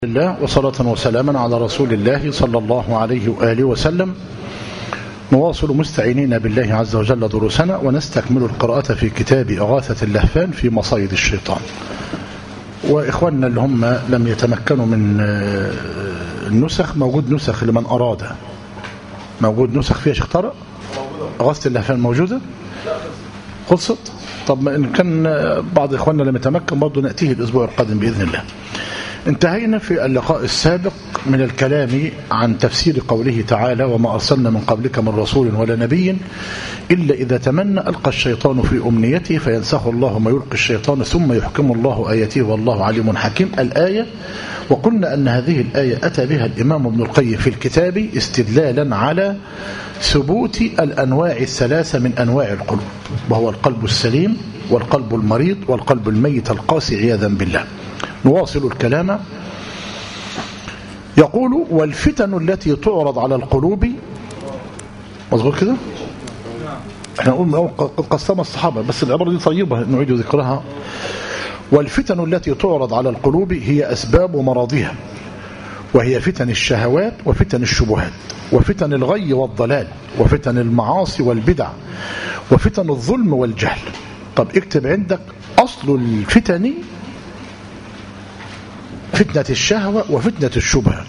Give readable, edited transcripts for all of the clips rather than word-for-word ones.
الله وصلاة وسلاما على رسول الله صلى الله عليه وآله وسلم. نواصل مستعينين بالله عز وجل دروسنا ونستكمل القراءة في كتاب إغاثة اللهفان في مصايد الشيطان. وإخواننا اللي هم لم يتمكنوا من النسخ، موجود نسخ لمن أراد، موجود نسخ فيها شيخ طارق. إغاثة اللهفان موجودة خلصت. طب إن كان بعض إخواننا لم يتمكن برضه نأتيه الأسبوع القادم بإذن الله. انتهينا في اللقاء السابق من الكلام عن تفسير قوله تعالى: وما أرسلنا من قبلك من رسول ولا نبي إلا إذا تمنى ألقى الشيطان في أمنيته فينسخ الله ما يلقي الشيطان ثم يحكم الله آياته والله عليم حكيم الآية. وقلنا أن هذه الآية أتى بها الإمام ابن القيم في الكتاب استدلالا على ثبوت الأنواع الثلاثة من أنواع القلوب، وهو القلب السليم والقلب المريض والقلب الميت القاسي عياذا بالله. نواصل الكلام. يقول: والفتن التي تعرض على القلوب، مظبوط كده؟ احنا نقول من أول قد قسم الصحابة، بس العبارة دي طيبة نعيد ذكرها. والفتن التي تعرض على القلوب هي أسباب مرضها، وهي فتن الشهوات وفتن الشبهات وفتن الغي والضلال وفتن المعاصي والبدع وفتن الظلم والجهل. طب اكتب عندك أصل الفتن فتنة الشهوة وفتنة الشبهة.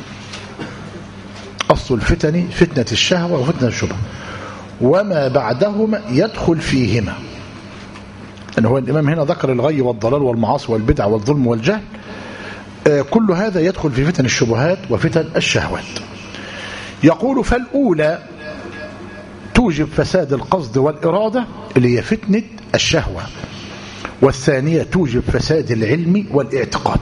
أصل الفتن فتنة الشهوة وفتنة الشبهة، وما بعدهما يدخل فيهما. أن هو الإمام هنا ذكر الغي والضلال والمعاصي والبدع والظلم والجهل، كل هذا يدخل في فتن الشبهات وفتن الشهوات. يقول: فالأولى توجب فساد القصد والإرادة اللي هي فتنة الشهوة، والثانية توجب فساد العلم والاعتقاد.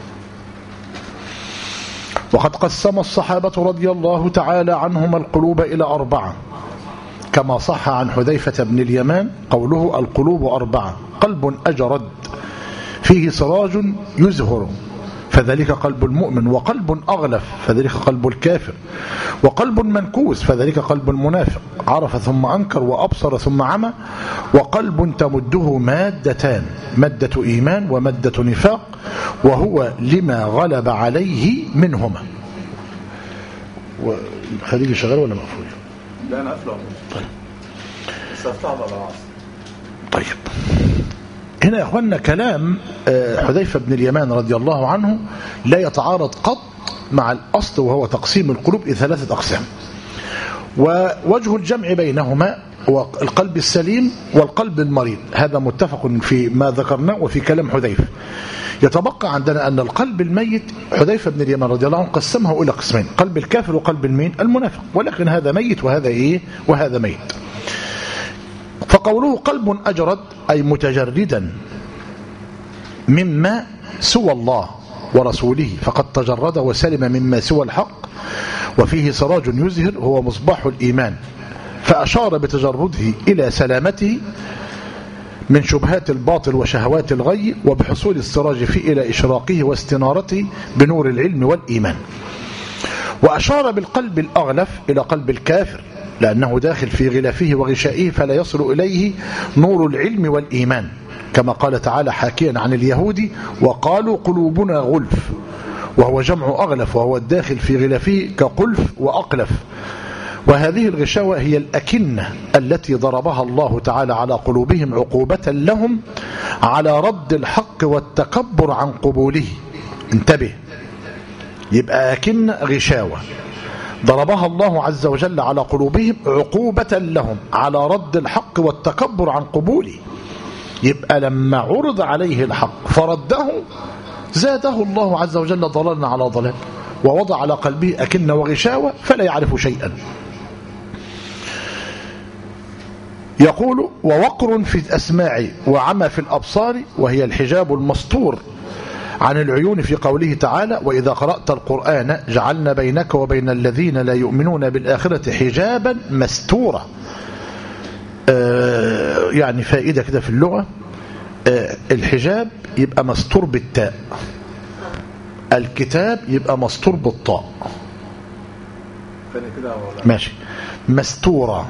وقد قسم الصحابة رضي الله تعالى عنهم القلوب إلى 4، كما صح عن حذيفة بن اليمان قوله: القلوب 4: قلب أجرد فيه سراج يزهر فذلك قلب المؤمن، وقلب أغلف فذلك قلب الكافر، وقلب منكوس فذلك قلب المنافق، عرف ثم أنكر وأبصر ثم عمى، وقلب تمده مادتان: مادة إيمان ومادة نفاق، وهو لما غلب عليه منهما. خليجي شغال ولا مقفول؟ لا أنا أفلح. طيب استفتح على العصر. طيب هنا يا أخوانا كلام حذيفة بن اليمان رضي الله عنه لا يتعارض قط مع الأصل، وهو تقسيم القلوب إلى 3 أقسام. ووجه الجمع بينهما هو القلب السليم والقلب المريض، هذا متفق في ما ذكرناه وفي كلام حذيفة. يتبقى عندنا أن القلب الميت حذيفة بن اليمان رضي الله عنه قسمه إلى قسمين: قلب الكافر وقلب المين المنافق، ولكن هذا ميت وهذا إيه وهذا ميت. فقوله قلب أجرد أي متجردا مما سوى الله ورسوله، فقد تجرد وسلم مما سوى الحق، وفيه سراج يزهر هو مصباح الإيمان، فأشار بتجرده إلى سلامته من شبهات الباطل وشهوات الغي، وبحصول السراج فيه إلى إشراقه واستنارته بنور العلم والإيمان. وأشار بالقلب الأغلف إلى قلب الكافر، لأنه داخل في غلافه وغشائه فلا يصل إليه نور العلم والإيمان، كما قال تعالى حاكيا عن اليهود: وقالوا قلوبنا غلف، وهو جمع أغلف، وهو الداخل في غلافه كقلف وأقلف. وهذه الغشاوة هي الأكنة التي ضربها الله تعالى على قلوبهم عقوبة لهم على رد الحق والتكبر عن قبوله. انتبه، يبقى أكنة غشاوة ضربها الله عز وجل على قلوبهم عقوبة لهم على رد الحق والتكبر عن قبوله. يبقى لما عرض عليه الحق فرده زاده الله عز وجل ضلالا على ضلال، ووضع على قلبه أكنة وغشاوة فلا يعرف شيئا. يقول: ووقر في الأسماع وعمى في الأبصار، وهي الحجاب المستور عن العيون في قوله تعالى: وإذا قرأت القرآن جعلنا بينك وبين الذين لا يؤمنون بالآخرة حجابا مستورا. يعني فائدة كده في اللغة، الحجاب يبقى مستور بالتاء، الكتاب يبقى مستور بالطاء. ماشي، مستورة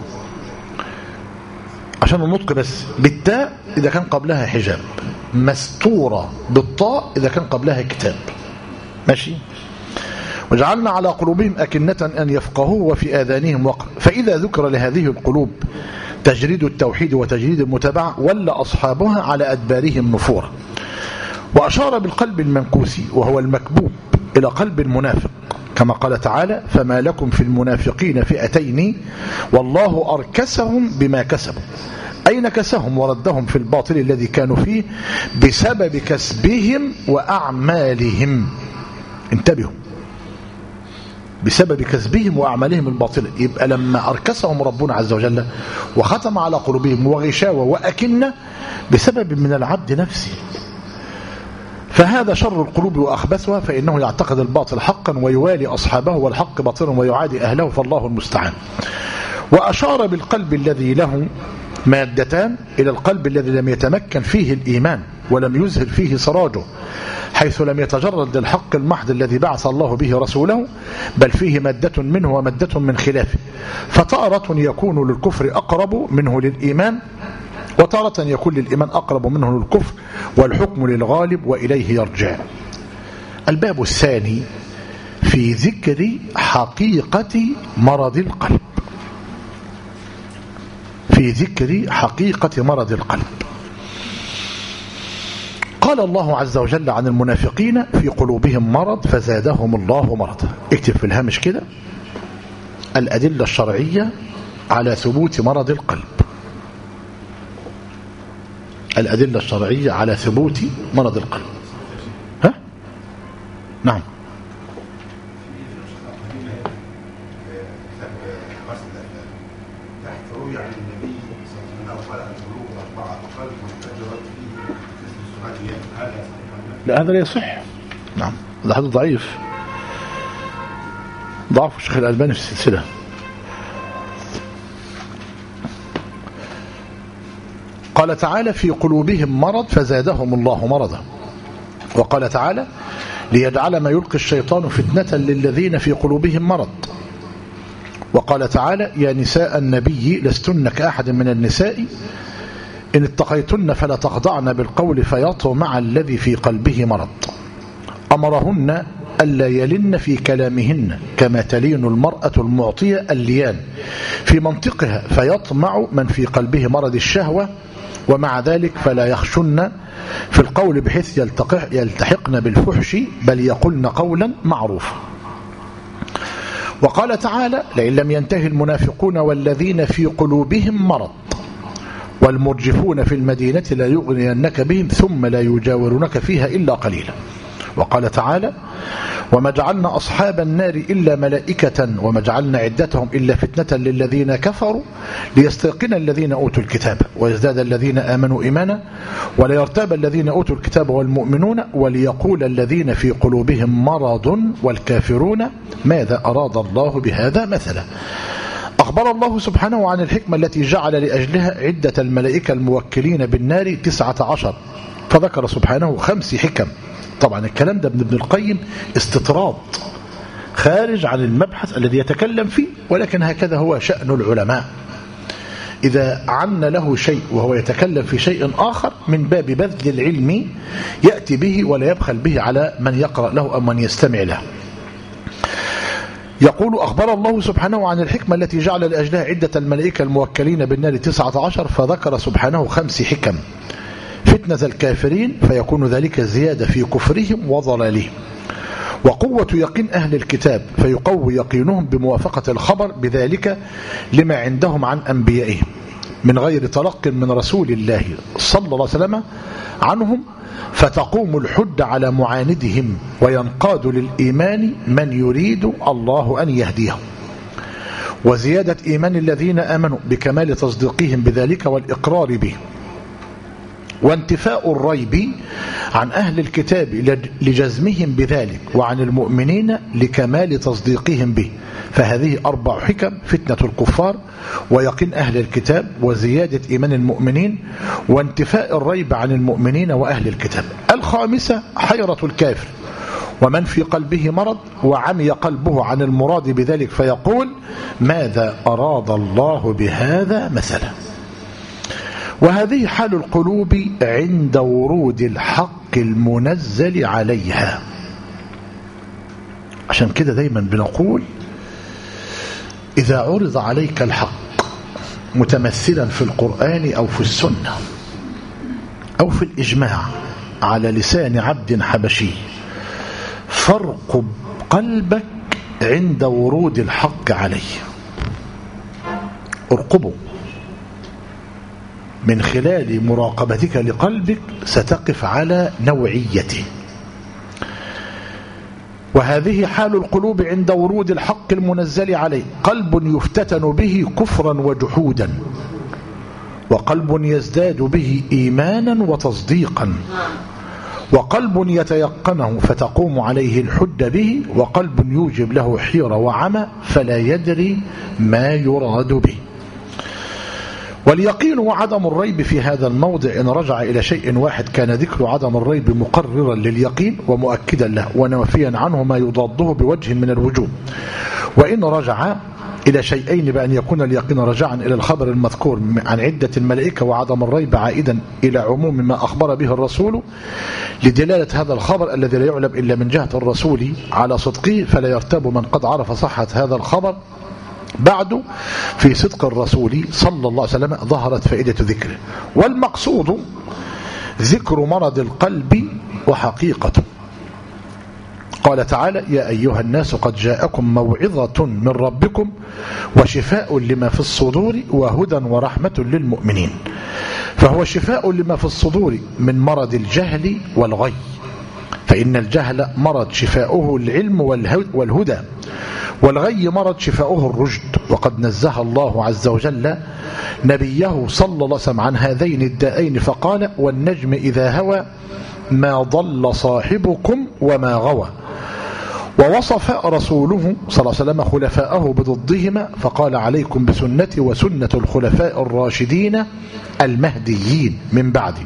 عشان النطق بس، بالتاء إذا كان قبلها حجاب، مستورة بالطاء إذا كان قبلها كتاب. ماشي. وجعلنا على قلوبهم أكنة أن يفقهوا وفي آذانهم وقر. فإذا ذكر لهذه القلوب تجريد التوحيد وتجريد المتابعة ولا أصحابها على أدبارهم نفورا. وأشار بالقلب المنكوس وهو المكبوب إلى قلب المنافق كما قال تعالى: فما لكم في المنافقين فئتين والله أركسهم بما كسبوا، أي نكسهم وردهم في الباطل الذي كانوا فيه بسبب كسبهم وأعمالهم. انتبهوا، بسبب كسبهم وأعمالهم الباطلة. يبقى لما أركسهم ربنا عز وجل وختم على قلوبهم وغشاوة وأكنة بسبب من العبد نفسه، فهذا شر القلوب وأخبثها، فإنه يعتقد الباطل حقا ويوالي أصحابه والحق باطلا ويعادي أهله، فالله المستعان. وأشار بالقلب الذي له مادتان إلى القلب الذي لم يتمكن فيه الإيمان ولم يزهر فيه سراجه، حيث لم يتجرد للحق المحض الذي بعث الله به رسوله، بل فيه مادة منه ومادة من خلافه، فتارة يكون للكفر أقرب منه للإيمان، وتارة يكون للإيمان أقرب منه للكفر، والحكم للغالب وإليه يرجع. الباب الثاني في ذكر حقيقة مرض القلب، في ذكر حقيقة مرض القلب. قال الله عز وجل عن المنافقين: في قلوبهم مرض فزادهم الله مرضا. اكتب في الهامش كده: الأدلة الشرعية على ثبوت مرض القلب. الأدلة الشرعية على ثبوت مرض القلب. ها؟ نعم. لا، هذا لا يصح. نعم، هذا حديث ضعيف، ضعف الشيخ الألباني في السلسلة. قال تعالى: في قلوبهم مرض فزادهم الله مرضا. وقال تعالى: ليجعل ما يلقي الشيطان فتنة للذين في قلوبهم مرض. وقال تعالى: يا نساء النبي لستن كأحد من النساء إن اتقيتن فلا تخضعن بالقول فيطمع الذي في قلبه مرض. أمرهن ألا يلن في كلامهن كما تلين المرأة المعطية الليان في منطقها فيطمع من في قلبه مرض الشهوة، ومع ذلك فلا يخشن في القول بحيث يلتحقن بالفحش، بل يقولن قولا معروفا. وقال تعالى: لئن لم ينتهي المنافقون والذين في قلوبهم مرض والمرجفون في المدينة لا يغنينك بهم ثم لا يجاورونك فيها إلا قليلا. وقال تعالى: وما جعلنا أصحاب النار إلا ملائكة وما جعلنا عدتهم إلا فتنة للذين كفروا ليستيقن الذين أوتوا الكتاب ويزداد الذين آمنوا إيمانا ولا يرتاب الذين أوتوا الكتاب والمؤمنون وليقول الذين في قلوبهم مرض والكافرون ماذا أراد الله بهذا مثلا. أخبر الله سبحانه عن الحكمة التي جعل لأجلها عدة الملائكة الموكلين بالنار 19، فذكر سبحانه 5 حكم. طبعا الكلام ده ابن القيم استطراد خارج عن المبحث الذي يتكلم فيه، ولكن هكذا هو شأن العلماء، إذا عن له شيء وهو يتكلم في شيء آخر من باب بذل العلم يأتي به ولا يبخل به على من يقرأ له أو من يستمع له. يقول: أخبر الله سبحانه عن الحكمة التي جعل لأجلها عدة الملائكة الموكلين بالنار 19، فذكر سبحانه 5 حكم: فتنة الكافرين فيكون ذلك زيادة في كفرهم وضلالهم، وقوة يقين أهل الكتاب فيقوي يقينهم بموافقة الخبر بذلك لما عندهم عن أنبيائهم من غير تلق من رسول الله صلى الله عليه وسلم عنهم، فتقوم الحج على معاندهم وينقاد للإيمان من يريد الله أن يهديهم، وزيادة إيمان الذين آمنوا بكمال تصديقهم بذلك والإقرار به، وانتفاء الريب عن أهل الكتاب لجزمهم بذلك وعن المؤمنين لكمال تصديقهم به. فهذه 4 حكم: فتنة الكفار ويقين أهل الكتاب وزيادة إيمان المؤمنين وانتفاء الريب عن المؤمنين وأهل الكتاب. 5 حيرة الكافر ومن في قلبه مرض وعمي قلبه عن المراد بذلك فيقول ماذا أراد الله بهذا مثلا. وهذه حال القلوب عند ورود الحق المنزل عليها. عشان كده دايما بنقول إذا عرض عليك الحق متمثلا في القرآن أو في السنة أو في الإجماع على لسان عبد حبشي، فارقب قلبك عند ورود الحق عليه. ارقبه من خلال مراقبتك لقلبك، ستقف على نوعيته. وهذه حال القلوب عند ورود الحق المنزل عليه: قلب يفتتن به كفرا وجحودا، وقلب يزداد به إيمانا وتصديقا، وقلب يتيقنه فتقوم عليه الحجة به، وقلب يوجب له حيرة وعمى فلا يدري ما يراد به. واليقين وعدم الريب في هذا الموضع إن رجع إلى شيء واحد كان ذكر عدم الريب مقررا لليقين ومؤكدا له ونوفيا عنه ما يضاده بوجه من الوجوه. وإن رجع إلى شيئين بأن يكون اليقين رجعا إلى الخبر المذكور عن عدة الملائكة وعدم الريب عائدا إلى عموم ما أخبر به الرسول لدلالة هذا الخبر الذي لا يعلم إلا من جهة الرسول على صدقه، فلا يرتاب من قد عرف صحة هذا الخبر. بعد في صدق الرسول صلى الله عليه وسلم ظهرت فائدة ذكره، والمقصود ذكر مرض القلب وحقيقته. قال تعالى: يا أيها الناس قد جاءكم موعظة من ربكم وشفاء لما في الصدور وهدى ورحمة للمؤمنين. فهو شفاء لما في الصدور من مرض الجهل والغي، فإن الجهل مرض شفاؤه العلم والهدى، والغي مرض شفاؤه الرشد. وقد نزه الله عز وجل نبيه صلى الله عليه وسلم عن هذين الدائين فقال: والنجم إذا هوى ما ضل صاحبكم وما غوى. ووصف رسوله صلى الله عليه وسلم خلفاءه بضدهما فقال: عليكم بسنتي وسنة الخلفاء الراشدين المهديين من بعدي.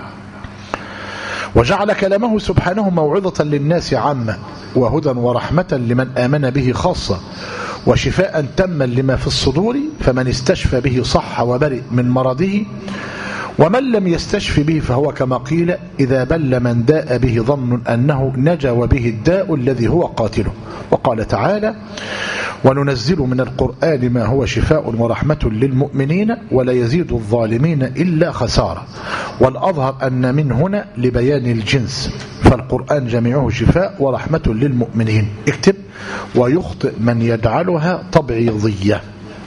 وجعل كلامه سبحانه موعظة للناس عامة، وهدى ورحمة لمن آمن به خاصة، وشفاء تما لما في الصدور، فمن استشفى به صح وبرئ من مرضه، ومن لم يستشف به فهو كما قيل: إذا بل من داء به ظن أنه نجا وبه الداء الذي هو قاتله. وقال تعالى: وننزل من القرآن ما هو شفاء ورحمة للمؤمنين ولا يزيد الظالمين إلا خسارة. والأظهر أن من هنا لبيان الجنس، فالقرآن جميعه شفاء ورحمة للمؤمنين. اكتب: ويخطئ من يجعلها تبعيضية.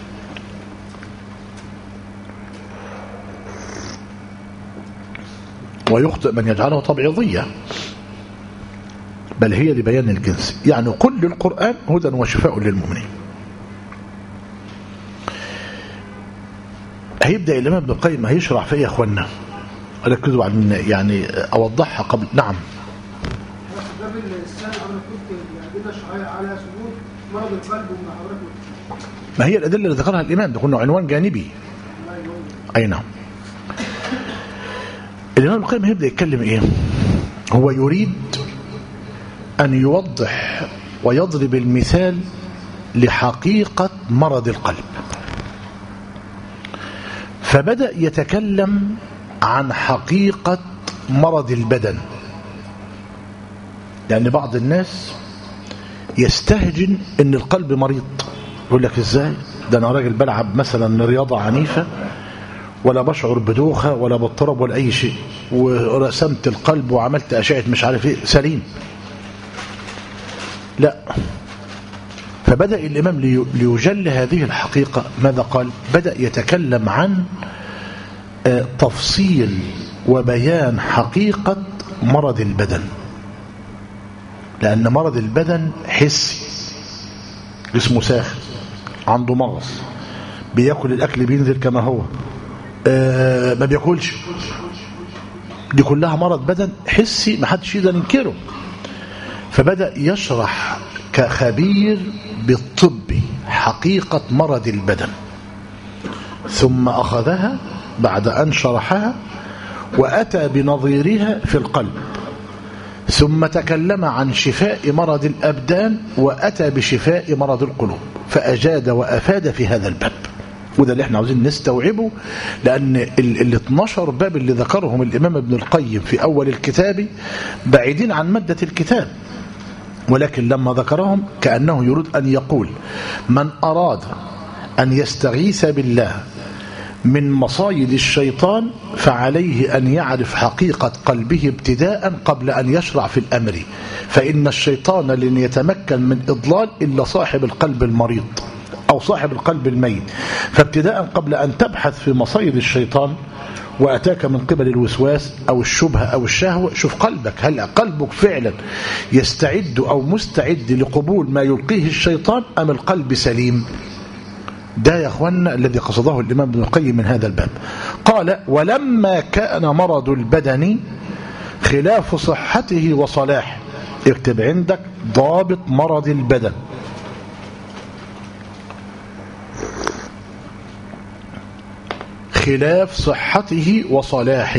ويخطئ من يجعله تبعيضية، بل هي لبيان الجنس، يعني كل القرآن هدى وشفاء للمؤمنين. هيبدأ الإمام ابن القيم هيشرح فيها يا أخوانا، ركزوا عن يعني أوضحها قبل. نعم. ما هي الأدلة اللي ذكرها الإمام ده كنا عنوان جانبي. أي نعم. الإمام ابن القيم هيبدأ يتكلم إيه؟ هو يريد أن يوضح ويضرب المثال لحقيقة مرض القلب، فبدأ يتكلم عن حقيقة مرض البدن. لأن بعض الناس يستهجن أن القلب مريض، يقول لك إزاي ده أنا راجل بلعب مثلا رياضة عنيفة ولا بشعر بدوخة ولا بضطرب ولا أي شيء، ورسمت القلب وعملت أشعة مش عارف إيه سليم. لا. فبدأ الإمام ليجل هذه الحقيقة ماذا قال؟ بدأ يتكلم عن تفصيل وبيان حقيقة مرض البدن، لأن مرض البدن حسي، جسمه ساخن، عنده مغص، بيأكل الأكل بينزل كما هو، ما بيأكلش، دي كلها مرض بدن حسي ما حدش يقدر ينكره. فبدأ يشرح كخبير بالطب حقيقة مرض البدن، ثم أخذها بعد أن شرحها وأتى بنظيرها في القلب، ثم تكلم عن شفاء مرض الأبدان وأتى بشفاء مرض القلوب، فأجاد وأفاد في هذا الباب. وده اللي احنا عاوزين نستوعبه، لأن ال 12 باب اللي ذكرهم الإمام ابن القيم في أول الكتاب بعيدين عن مادة الكتاب. ولكن لما ذكرهم كأنه يريد أن يقول من أراد أن يستغيث بالله من مصايد الشيطان فعليه أن يعرف حقيقة قلبه ابتداء قبل أن يشرع في الأمر، فإن الشيطان لن يتمكن من إضلال إلا صاحب القلب المريض أو صاحب القلب الميت. فابتداء قبل أن تبحث في مصايد الشيطان وأتاك من قبل الوسواس أو الشبهة أو الشهوة، شوف قلبك، هل قلبك فعلا يستعد أو مستعد لقبول ما يلقيه الشيطان أم القلب سليم؟ ده يا أخوانا الذي قصده الإمام ابن القيم من هذا الباب. قال ولما كان مرض البدن خلاف صحته وصلاحه، اكتب عندك ضابط مرض البدن، خلاف صحته وصلاحه.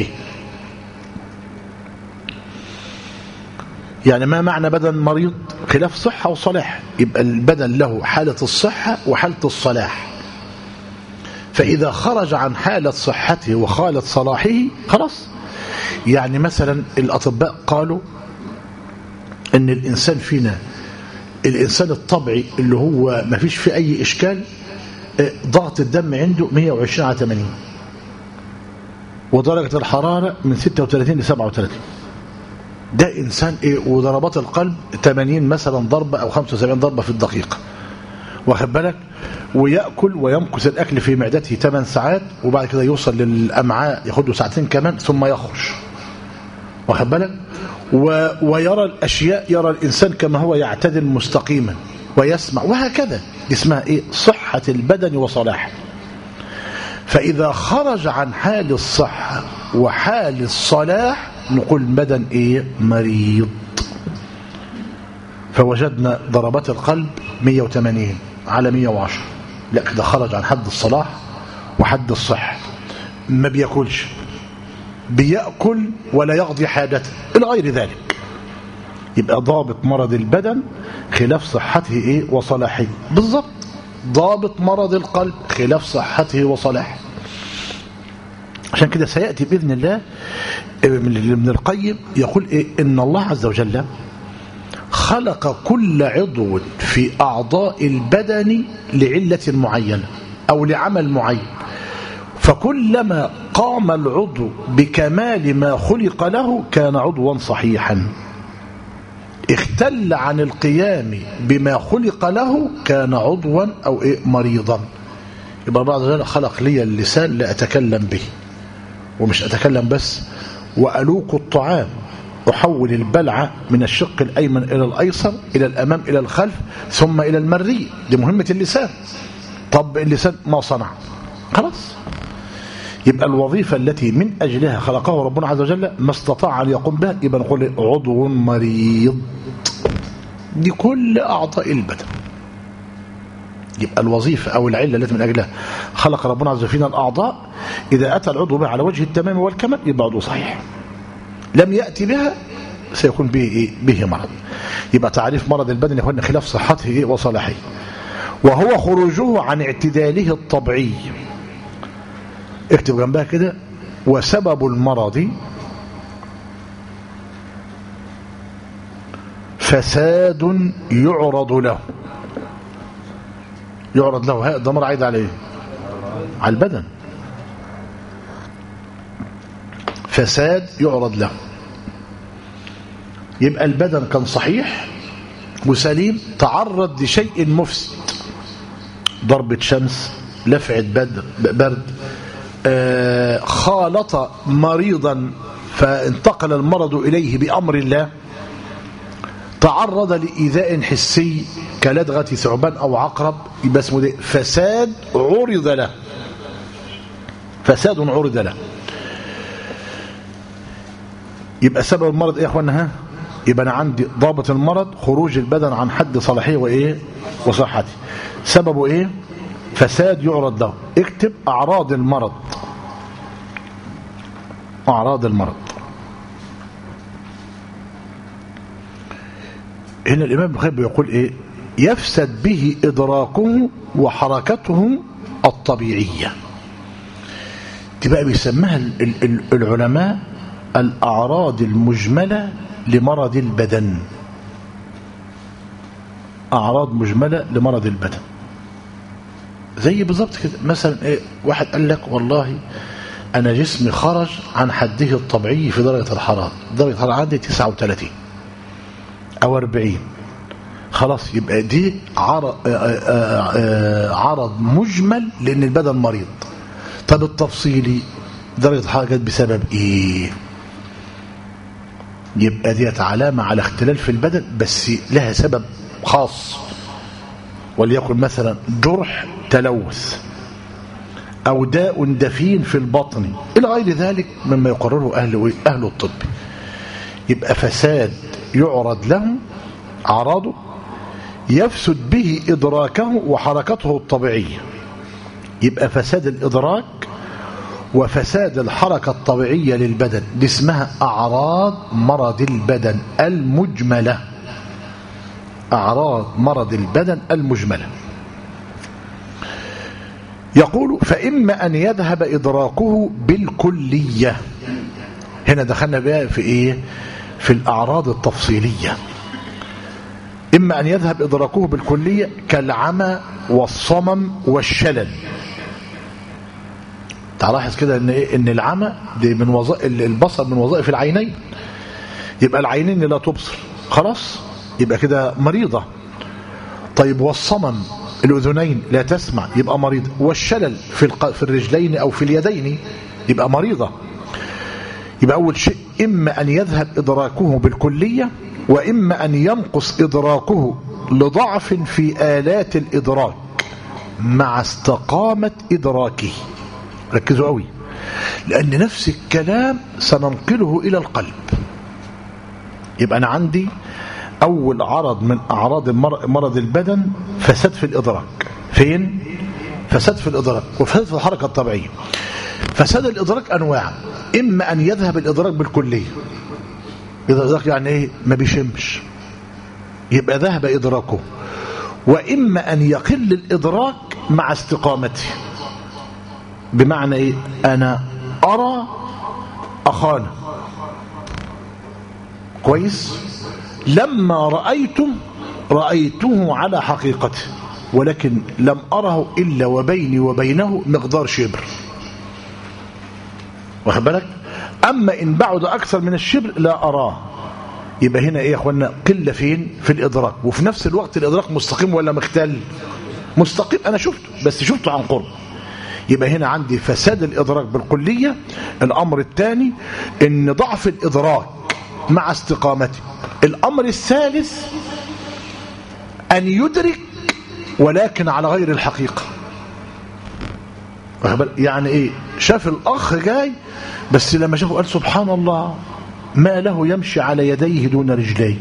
يعني ما معنى بدن مريض؟ خلاف صحة وصلاح، يبقى البدن له حالة الصحة وحالة الصلاح، فإذا خرج عن حالة صحته وحالة صلاحه خلاص. يعني مثلا الأطباء قالوا أن الإنسان فينا، الإنسان الطبيعي اللي هو ما فيش فيه أي إشكال، ضغط الدم عنده 120/80 ودرجة الحرارة من 36 ل 37، ده إنسان وضربات القلب 80 مثلا ضربة أو 75 ضربة في الدقيقة، واخد بالك، ويأكل ويمكث الأكل في معدته 8 ساعات وبعد كده يوصل للأمعاء ياخد له 2 ساعتين كمان ثم يخرج، واخد بالك، ويرى الأشياء، يرى الإنسان كما هو يعتدل مستقيما ويسمع، وهكذا. دي اسمها صحة البدن وصلاحه. فإذا خرج عن حال الصحة وحال الصلاح نقول بدن مريض. فوجدنا ضربات القلب 180 على 110، لا كده خرج عن حد الصلاح وحد الصحة، ما بيأكلش، بيأكل ولا يقضي حاجته إلى غير ذلك، يبقى ضابط مرض البدن خلاف صحته وصلاحه. بالضبط ضابط مرض القلب خلاف صحته وصلاحه. عشان كده سيأتي بإذن الله ابن القيم يقول إن الله عز وجل خلق كل عضو في أعضاء البدن لعلة معينة أو لعمل معين، فكلما قام العضو بكمال ما خلق له كان عضوا صحيحا، اختل عن القيام بما خلق له كان عضوا أو مريضا. يبقى الله عز وجل خلق لي اللسان لأتكلم به، ومش أتكلم بس، وألوك الطعام، أحول البلع من الشق الأيمن إلى الأيسر، إلى الأمام إلى الخلف، ثم إلى المريء. دي مهمة اللسان. طب اللسان ما صنع خلاص، يبقى الوظيفة التي من أجلها خلقه ربنا عز وجل ما استطاع أن يقوم بها، يبقى نقول عضو مريض. دي كل أعضاء البدن. يبقى الوظيفة أو العلة التي من أجلها خلق ربنا عز وجل فينا الأعضاء، إذا أتى العضو بها على وجه التمام والكمال يبقى عضو صحيح، لم يأتي بها سيكون به مرض. يبقى تعريف مرض البدن يكون خلاف صحته وصلاحه، وهو خروجه عن اعتداله الطبيعي. اكتب جنبها كده: وسبب المرض فساد يعرض له. يعرض له، هذا ضمير عايد على ايه؟ على البدن. فساد يعرض له، يبقى البدن كان صحيح وسليم، تعرض لشيء مفسد، ضربة شمس، لفعة برد، خالط مريضا فانتقل المرض إليه بأمر الله، تعرض لإيذاء حسي كلدغة ثعبان أو عقرب، يبقى اسمه ده فساد عرض له. فساد عرض له. يبقى سبب المرض يا اخوانا؟ يبقى انا عندي ضابط المرض خروج البدن عن حد صلاحيه وصحته. سببه فساد يعرض له. اكتب اعراض المرض. اعراض المرض. هنا الامام ابن القيم بيقول يفسد به ادراكه وحركته الطبيعيه. تبقى بيسمها العلماء الأعراض المجملة لمرض البدن. أعراض مجملة لمرض البدن. زي بالظبط كده، مثلا ايه، واحد قال لك والله أنا جسمي خرج عن حده الطبيعي في درجة الحرارة، درجة الحرارة عندي 39 أو 40، خلاص يبقى دي عرض مجمل لأن البدن مريض. طب التفصيلي درجة الحرارة جت بسبب إيه؟ يبقى ديت علامة على اختلال في البدن بس لها سبب خاص، وليكن مثلا جرح تلوث أو داء دفين في البطن إلى غير ذلك مما يقرره أهل الطب. يبقى فساد يعرض له أعراضه يفسد به إدراكه وحركته الطبيعية. يبقى فساد الإدراك وفساد الحركة الطبيعية للبدن دي اسمها أعراض مرض البدن المجملة. أعراض مرض البدن المجملة. يقول فإما أن يذهب إدراكه بالكلية. هنا دخلنا بقى في إيه؟ في الأعراض التفصيلية. إما أن يذهب إدراكه بالكلية كالعمى والصمم والشلل. تلاحظ كده إن إيه؟ إن العمى دي من وظائف البصر، من وظائف العينين. يبقى العينين لا تبصر، خلاص يبقى كده مريضة. طيب والصمم الأذنين لا تسمع يبقى مريضة. والشلل في الرجلين أو في اليدين يبقى مريضة. يبقى أول شيء إما أن يذهب إدراكه بالكلية وإما أن ينقص إدراكه لضعف في آلات الإدراك مع استقامة إدراكه. ركزوا قوي، لأن نفس الكلام سننقله إلى القلب. يبقى أنا عندي أول عرض من أعراض مرض البدن فساد في الإدراك. فين؟ فساد في الإدراك وفساد في الحركة الطبيعية. فساد الإدراك أنواع، إما أن يذهب الإدراك بالكلية. إدراك يعني إيه؟ ما بيشمش، يبقى ذهب إدراكه. وإما أن يقل الإدراك مع استقامته. بمعنى إيه؟ أنا أرى أخانا كويس، لما رأيته على حقيقته، ولكن لم أره إلا وبيني وبينه مقدار شبر. واخد بالك؟ أما إن بعد أكثر من الشبر لا أراه. يبقى هنا إيه يا أخوانا؟ قلة فين؟ في الإدراك. وفي نفس الوقت الإدراك مستقيم ولا مختل؟ مستقيم، أنا شفته بس شفته عن قرب. يبقى هنا عندي فساد الإدراك بالكلية. الأمر الثاني إن ضعف الإدراك مع استقامته. الأمر الثالث أن يدرك ولكن على غير الحقيقة. يعني إيه؟ شاف الأخ جاي بس لما شافه قال سبحان الله ما له يمشي على يديه دون رجليه.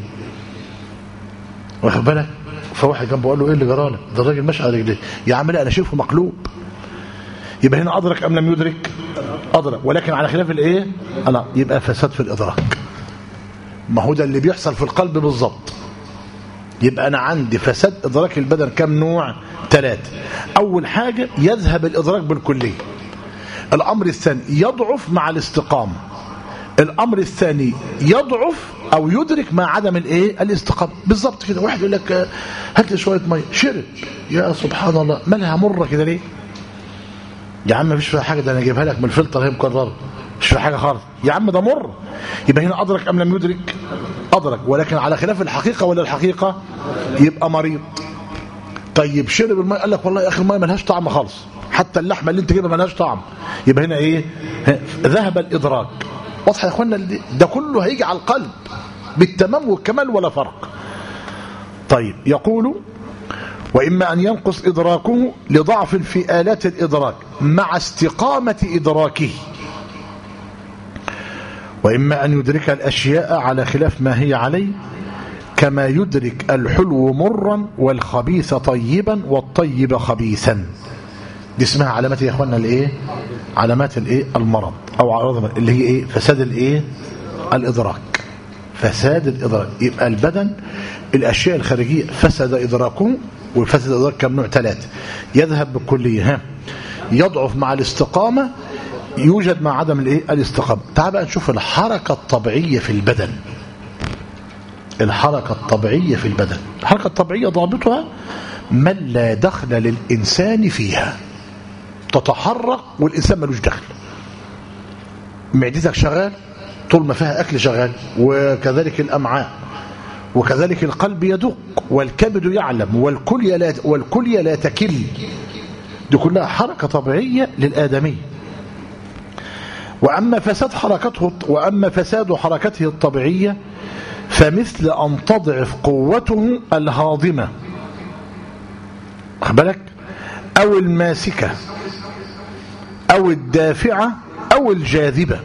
واخد بالك؟ فواحد جنبه قال له إيه اللي جرالك؟ ده الراجل ماشي على رجليه. يا عم لا أنا شايفه مقلوب. يبقى هنا أدرك أم لم يدرك؟ أدرك، ولكن على خلاف الإيه؟ أنا يبقى فساد في الإدراك. ما هو ده اللي بيحصل في القلب بالضبط. يبقى أنا عندي فساد إدراك البدن كم نوع؟ 3. أول حاجة يذهب الإدراك بالكلية. الأمر الثاني يضعف مع الاستقامة. الأمر الثاني يضعف أو يدرك مع عدم الإيه؟ الاستقامة. بالضبط كده. واحد يقول لك هات لي شوية مية، شرب، يا سبحان الله مالها مرة كده ليه؟ يا عم مفيش فيها حاجة، ده أنا أجيبها لك من الفلتر هي مكررة، مش فيها حاجة خالص. يا عم ده مر. يبقى هنا أدرك أم لم يدرك؟ أدرك، ولكن على خلاف الحقيقة ولا الحقيقة؟ يبقى مريض. طيب شرب الماء قال لك والله يا أخي الماء ملهاش طعم خالص، حتى اللحمة اللي انت جايبها ملهاش طعم. يبقى هنا إيه؟ ذهب الإدراك. واضح يا أخوانا؟ ده كله هيجي على القلب بالتمام والكمال ولا فرق. طيب يقول وإما أن ينقص إدراكه لضعف في آلات الإدراك مع استقامة إدراكه. وإما أن يدرك الأشياء على خلاف ما هي عليه كما يدرك الحلو مرا والخبيث طيبا والطيب خبيثا. دي اسمها علامات يا اخوانا الايه؟ علامات الايه؟ المرض او اعراض اللي هي ايه؟ فساد الايه؟ الادراك. فساد الادراك. يبقى البدن الاشياء الخارجيه فسد ادراكه. والفساد الادراك كم نوع؟ 3. يذهب بالكليه، يضعف مع الاستقامه، يوجد مع عدم الايه؟ الاستقامه. تعال بقى نشوف الحركه الطبيعيه في البدن. الحركة الطبيعية في البدن. الحركة الطبيعية ضابطها من لا دخل للإنسان فيها، تتحرك والإنسان ملوش دخل. معدتك شغال طول ما فيها أكل شغال، وكذلك الأمعاء، وكذلك القلب يدق، والكبد يعلم، والكلية لا تكل. دي كلها حركة طبيعية للآدمي. وأما فساد حركته الطبيعية فمثل أن تضعف قوته الهاضمة، واخد بالك، أو الماسكة أو الدافعة أو الجاذبة،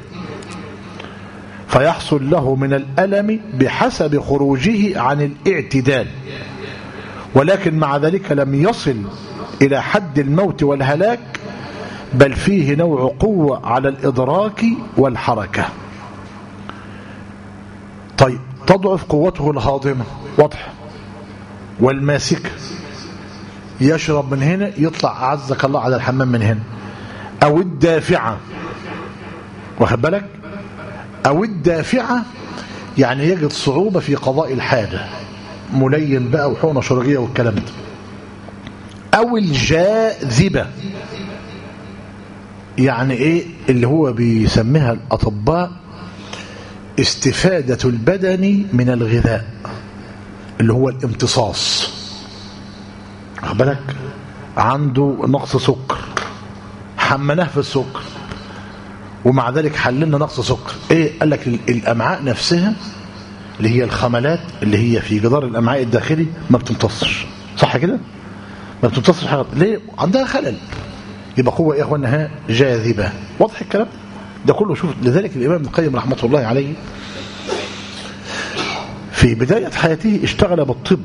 فيحصل له من الألم بحسب خروجه عن الاعتدال، ولكن مع ذلك لم يصل إلى حد الموت والهلاك، بل فيه نوع قوة على الإدراك والحركة. طيب، تضعف قوته الهاضمة، واضح، والماسكة، يشرب من هنا يطلع أعزك الله على الحمام من هنا، أو الدافعة، واخد بالك، أو الدافعة يعني يجد صعوبة في قضاء الحاجة، ملين بقى وحونة شرجية والكلام ده، أو الجاذبة، يعني إيه اللي هو بيسميها الأطباء استفادة البدن من الغذاء، اللي هو الامتصاص. واخد بالك، عنده نقص سكر، حمناه في السكر، ومع ذلك حللنا نقص سكر. ايه؟ قال لك الامعاء نفسها اللي هي الخملات اللي هي في جدار الامعاء الداخلي ما بتمتصش، صح كده؟ ما بتمتصش حاجه، ليه؟ عندها خلل. يبقى قوه يا اخوانها جاذبه. واضح الكلام ده كله؟ شوف، لذلك الامام ابن القيم رحمه الله عليه في بدايه حياته اشتغل بالطب،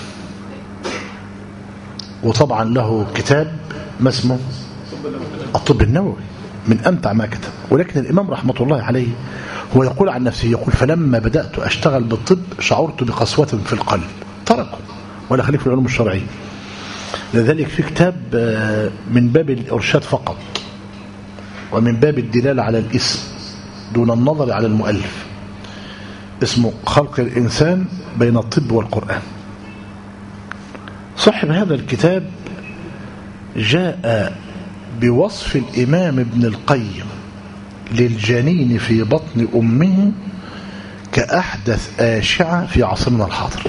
وطبعا له كتاب ما اسمه الطب النووي، من أمتع ما كتب. ولكن الإمام رحمة الله عليه هو يقول عن نفسه، يقول: فلما بدأت أشتغل بالطب شعرت بقسوة في القلب، تركه ولا خليك في العلوم الشرعية. لذلك في كتاب من باب الإرشاد فقط، ومن باب الدلالة على الاسم دون النظر على المؤلف، اسمه خلق الإنسان بين الطب والقرآن. صاحب هذا الكتاب جاء بوصف الإمام ابن القيم للجنين في بطن أمه كأحدث آشعة في عصرنا الحاضر.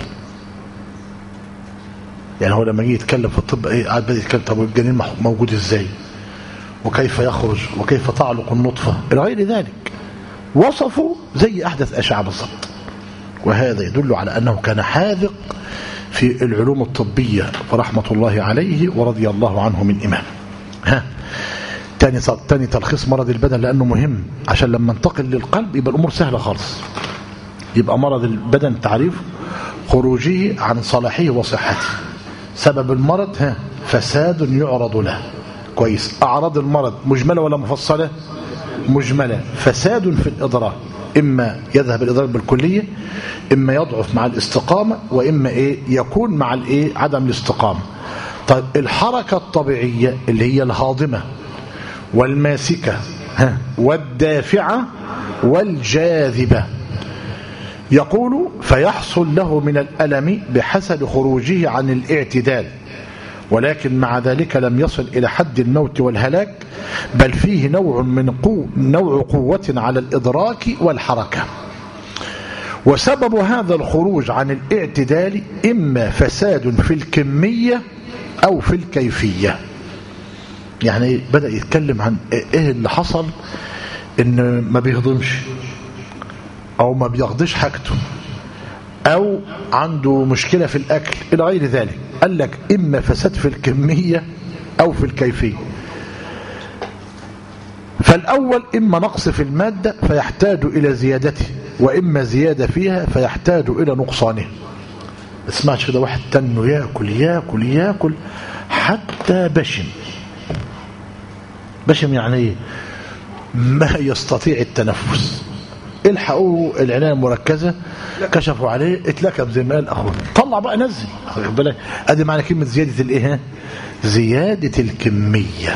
يعني هو لما يجي يتكلم في الطب قاعد بدأ يتكلم: طب الجنين موجود ازاي، وكيف يخرج، وكيف تعلق النطفة إلى غير ذلك. وصفه زي أحدث آشعة بالضبط. وهذا يدل على أنه كان حاذق في العلوم الطبية فرحمة الله عليه ورضي الله عنه من إمام. تاني تلخيص مرض البدن، لأنه مهم عشان لما ننتقل للقلب يبقى الأمور سهلة خالص. يبقى مرض البدن تعريف خروجه عن صلاحه وصحته. سبب المرض فساد يعرض له. كويس. أعراض المرض مجملة ولا مفصلة؟ مجملة. فساد في الإدراك، إما يذهب الإدراك بالكلية، إما يضعف مع الاستقامة، وإما يكون مع عدم الاستقامة. طيب، الحركة الطبيعية اللي هي الهاضمة والماسكة والدافعة والجاذبة، يقول: فيحصل له من الألم بحسب خروجه عن الاعتدال، ولكن مع ذلك لم يصل إلى حد الموت والهلاك، بل فيه نوع قوة على الإدراك والحركة. وسبب هذا الخروج عن الاعتدال إما فساد في الكمية أو في الكيفية. يعني بدأ يتكلم عن إيه اللي حصل، إن ما بيهضمش أو ما بيغضيش حاجته أو عنده مشكلة في الأكل إلى غير ذلك. قال لك إما فساد في الكمية أو في الكيفية. فالأول إما نقص في المادة فيحتاج إلى زيادته، وإما زيادة فيها فيحتاج إلى نقصانه. اسمعش كده واحد تنه يأكل يأكل يأكل حتى بشم يعني ايه؟ ما يستطيع التنفس. الحقوه العناية المركزة، كشفوا عليه، اتلكم زي ما قال أخوه، طلع بقى نزل. خد بالك، ادي معنى كلمة زيادة زيادة الكمية.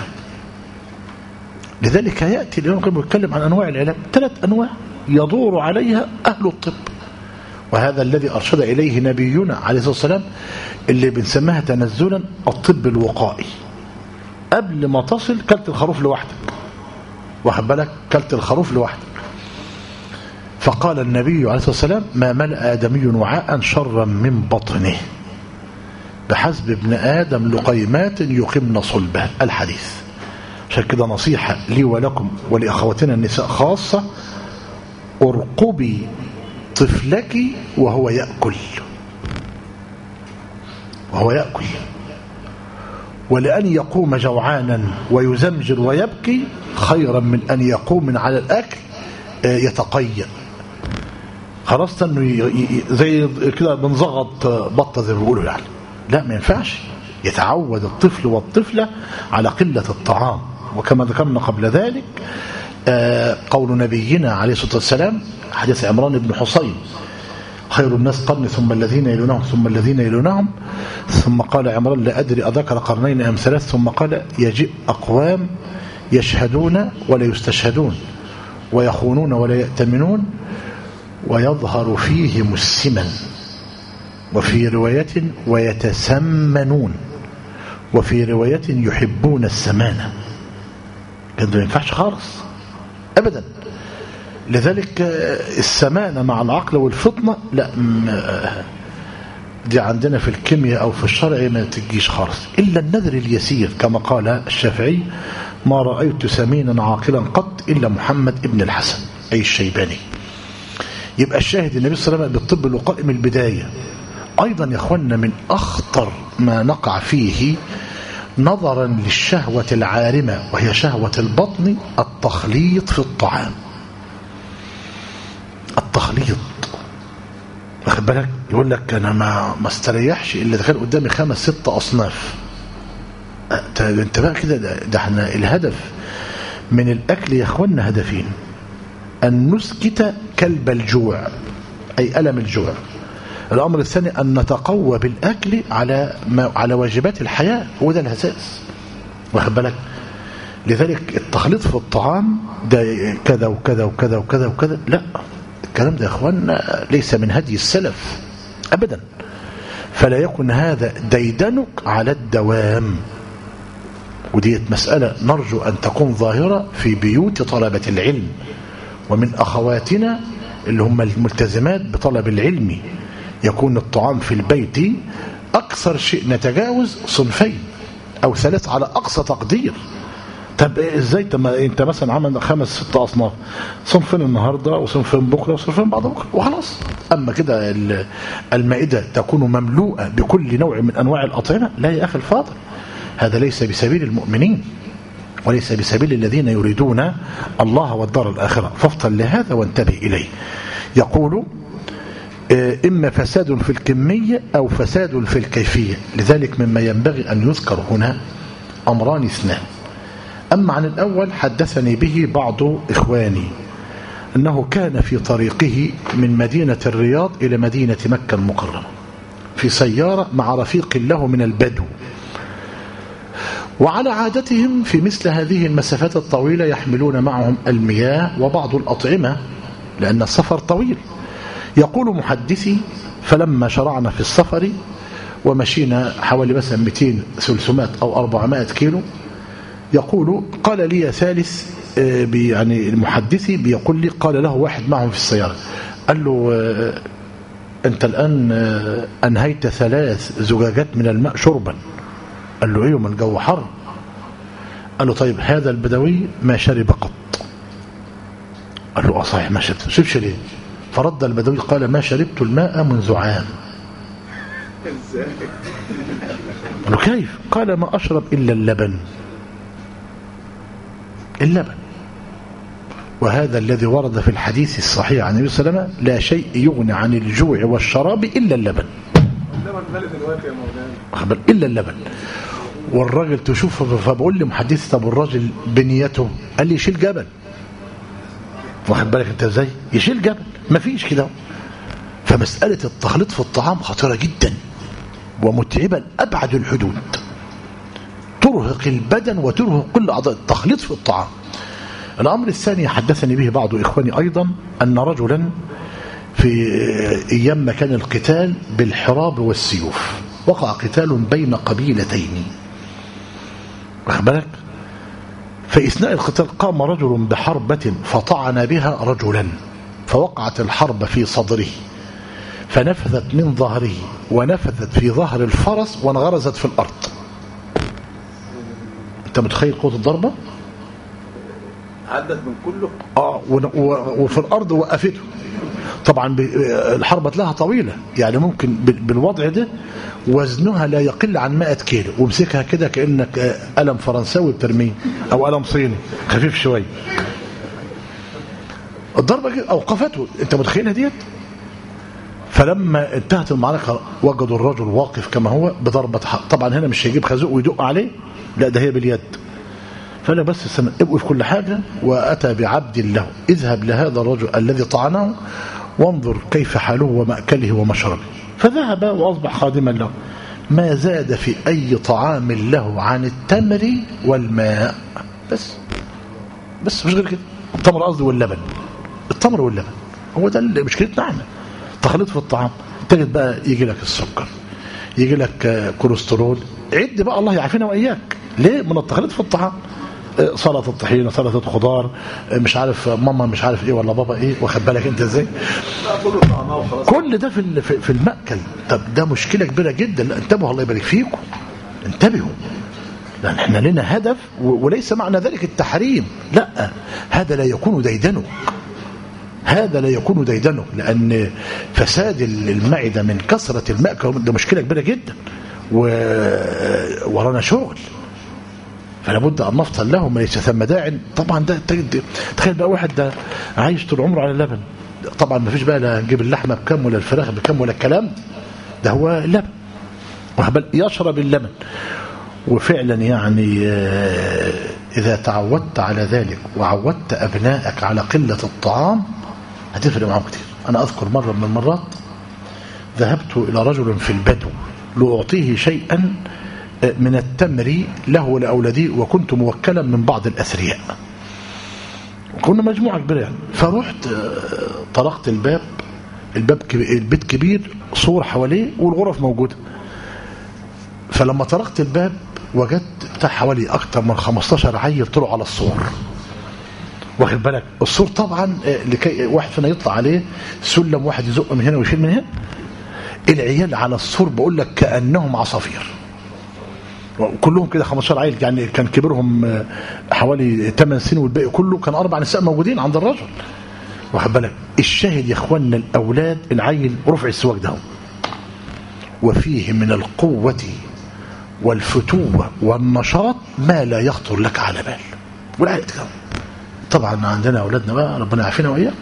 لذلك يأتي اليوم يتكلم عن أنواع العلاج، 3 أنواع يدور عليها أهل الطب، وهذا الذي أرشد إليه نبينا عليه الصلاة والسلام، اللي بنسميها تنزلا الطب الوقائي. قبل ما تصل كلت الخروف لوحدك، واخد بالك، كلت الخروف لوحدك. فقال النبي عليه الصلاة والسلام: ما ملأ آدمي وعاء شرا من بطنه، بحسب ابن آدم لقيمات يقمن صلبه. الحديث. عشان كده نصيحة لي ولكم ولأخواتنا النساء خاصة: ارقبي طفلك وهو يأكل، ولأن يقوم جوعانا ويزمجر ويبكي خيرا من أن يقوم من على الأكل يتقيأ. خلاص انه زي كده بنزغط بطه زي ما بيقولوا يعني. لا، ما ينفعش. يتعود الطفل والطفلة على قلة الطعام. وكما ذكرنا قبل ذلك قول نبينا عليه الصلاة والسلام حديث عمران بن حصين: خير الناس قرني ثم الذين يلونهم ثم الذين يلونهم. ثم قال عمران: لا أدري أذكر قرنين أم ثلاث. ثم قال: يجيء أقوام يشهدون ولا يستشهدون ويخونون ولا يأتمنون ويظهر فيهم السمن، وفي رواية ويتسمنون، وفي رواية يحبون السمانة. كده ما ينفعش خالص أبدا. لذلك السمانة مع العقل والفطنة لا، دي عندنا في الكيمياء أو في الشرع ما تجيش خالص، إلا النذر اليسير. كما قال الشافعي: ما رأيت سمينا عاقلا قط إلا محمد ابن الحسن، أي الشيباني. يبقى الشاهد النبي صلى الله عليه وسلم بالطب الوقائي من البداية. أيضا يا أخوانا من أخطر ما نقع فيه نظرا للشهوة العارمة وهي شهوة البطن التخليط في الطعام. التخليط، واخد بالك، يقول لك أنا ما استريحش إلا إذا كان قدامي 5-6 أصناف. انت بقى كده، ده احنا الهدف من الأكل يا أخوانا هدفين: أن نسكت كلب الجوع، أي ألم الجوع. الأمر الثاني أن نتقوى بالأكل على واجبات الحياة، وده الأساس، واخد بالك. لذلك التخليط في الطعام ده كذا وكذا وكذا وكذا وكذا، لا، الكلام ده يا أخوانا ليس من هدي السلف أبدا. فلا يكن هذا ديدنك على الدوام. ودي مسألة نرجو أن تكون ظاهرة في بيوت طلبة العلم ومن أخواتنا اللي هم الملتزمات بطلب العلم. يكون الطعام في البيت أكثر شيء نتجاوز 2 أو 3 على أقصى تقدير. طب إزاي؟ أنت مثلا عمل 5-6 أصناف، صنفين النهاردة وصنفين بكرة وصنفين بعد بكرة وخلاص. أما كده المائدة تكون مملوءة بكل نوع من أنواع الأطعمة، لا يا أخي الفاضل، هذا ليس بسبيل المؤمنين وليس بسبيل الذين يريدون الله والدار الآخرة. فافطن لهذا وانتبه إليه. يقول: إما فساد في الكمية أو فساد في الكيفية. لذلك مما ينبغي أن يذكر هنا أمران 2. أما عن الأول حدثني به بعض إخواني أنه كان في طريقه من مدينة الرياض إلى مدينة مكة المكرمة في سيارة مع رفيق له من البدو، وعلى عادتهم في مثل هذه المسافات الطويلة يحملون معهم المياه وبعض الأطعمة لأن السفر طويل. يقول محدثي: فلما شرعنا في السفر ومشينا حوالي مثلا 200-300 أو 400 كيلو، يقول: قال لي ثالث، يعني المحدثي بيقول لي، قال له واحد معهم في السيارة، قال له: أنت الآن أنهيت 3 زجاجات من الماء شربا. قال له: ايوه، من الجو حر. قال له: طيب هذا البدوي ما شرب قط. قال له: صحيح ما شربش ليه؟ فرد البدوي قال: ما شربت الماء منذ عام. قال له: كيف؟ قال: ما أشرب إلا اللبن. وهذا الذي ورد في الحديث الصحيح عن النبي صلى الله عليه وسلم: لا شيء يغني عن الجوع والشراب إلا اللبن. إلا اللبن. والراجل تشوفه، فبقول لي محدث: طب الراجل بنيته؟ قال لي: يشيل جبل. واخد بالك انت ازاي؟ يشيل جبل، مفيش كده. فمسألة التخليط في الطعام خطيرة جدا ومتعبة لأبعد الحدود، ترهق البدن وترهق كل أعضاء التخليط في الطعام. الأمر الثاني حدثني به بعض إخواني أيضا أن رجلا في أيام ما كان القتال بالحراب والسيوف، وقع قتال بين قبيلتين، واخد بالك؟ في أثناء القتال قام رجل بحربة فطعن بها رجلا، فوقعت الحرب في صدره فنفذت من ظهره ونفذت في ظهر الفرس وانغرزت في الأرض. أنت متخيل قوة الضربة؟ عدت من كله وفي الأرض وقفته. طبعا الحربة لها طويلة، يعني ممكن بالوضع ده وزنها لا يقل عن 100 كيلو، ومسكها كده كأنك قلم فرنساوي بترميه أو قلم صيني خفيف شوية. الضربة كده أوقفته. أنت متخيلها ديت؟ فلما انتهت المعركة وجدوا الرجل واقف كما هو بضربة حق. طبعا هنا مش هيجيب خازوق ويدق عليه، لا ده هي باليد. فأنا بس ابقوا في كل حاجة. وأتى بعبد له، اذهب لهذا الرجل الذي طعنه وانظر كيف حاله ومأكله ومشربه. فذهب وأصبح خادما له، ما زاد في أي طعام له عن التمر والماء، بس مش غير كده. التمر قصدي واللبن، التمر واللبن هو ده مشكلتنا احنا، تخليط في الطعام. تجد بقى يجي لك السكر، يجي لك كوليسترول، عد بقى الله يعافينا وإياك. ليه؟ من التخليط في الطعام. سلطه الطحينه، سلطه خضار، مش عارف ماما مش عارف ايه ولا بابا ايه، واخد بالك انت ازاي؟ كل ده في المأكل. طب ده مشكله كبيره جدا. لا انتبهوا، الله يبارك فيكم، انتبهوا، لان احنا لنا هدف، وليس معنى ذلك التحريم، لا، هذا لا يكون ديدنه، هذا لا يكون ديدنه، لان فساد المعده من كثره المأكل ده مشكله كبيره جدا، ورانا شغل، فلا بد ان نفطن له، ما ليس ثم داع. طبعا ده تخيل بقى واحد ده عايش طول عمره على اللبن، طبعا ما فيش بقى لا نجيب اللحمه بكم ولا الفراخ بكم ولا الكلام ده، هو اللبن، يشرب اللبن. وفعلا يعني اذا تعودت على ذلك وعودت ابنائك على قله الطعام هتفرق معهم كتير. انا اذكر مره من المرات ذهبت الى رجل في البدو لاعطيه شيئا من التمر له ولأولادي، وكنت موكلا من بعض الأثرياء، كنا مجموعة كبيرة يعني. فرحت طرقت البيت كبير، سور حواليه والغرف موجودة. فلما طرقت الباب وجدت حوالي أكثر من 15 عيل طلعوا على السور، واخد بالك؟ السور طبعا لكي واحد فينا يطلع عليه سلم، واحد يزق من هنا ويشيل من هنا. العيال على السور بقول لك كأنهم عصافير، كلهم كده 15 عيل، يعني كان كبيرهم حوالي 8 سنين والباقي كله كان 4 نساء موجودين عند الرجل، واخد بالك؟ الشاهد يا اخواننا الأولاد، العيل رفع السواك ده وفيه من القوة والفتوة والنشاط ما لا يخطر لك على بال. والعيل طبعا عندنا أولادنا بقى ربنا يعافينا وإياكم.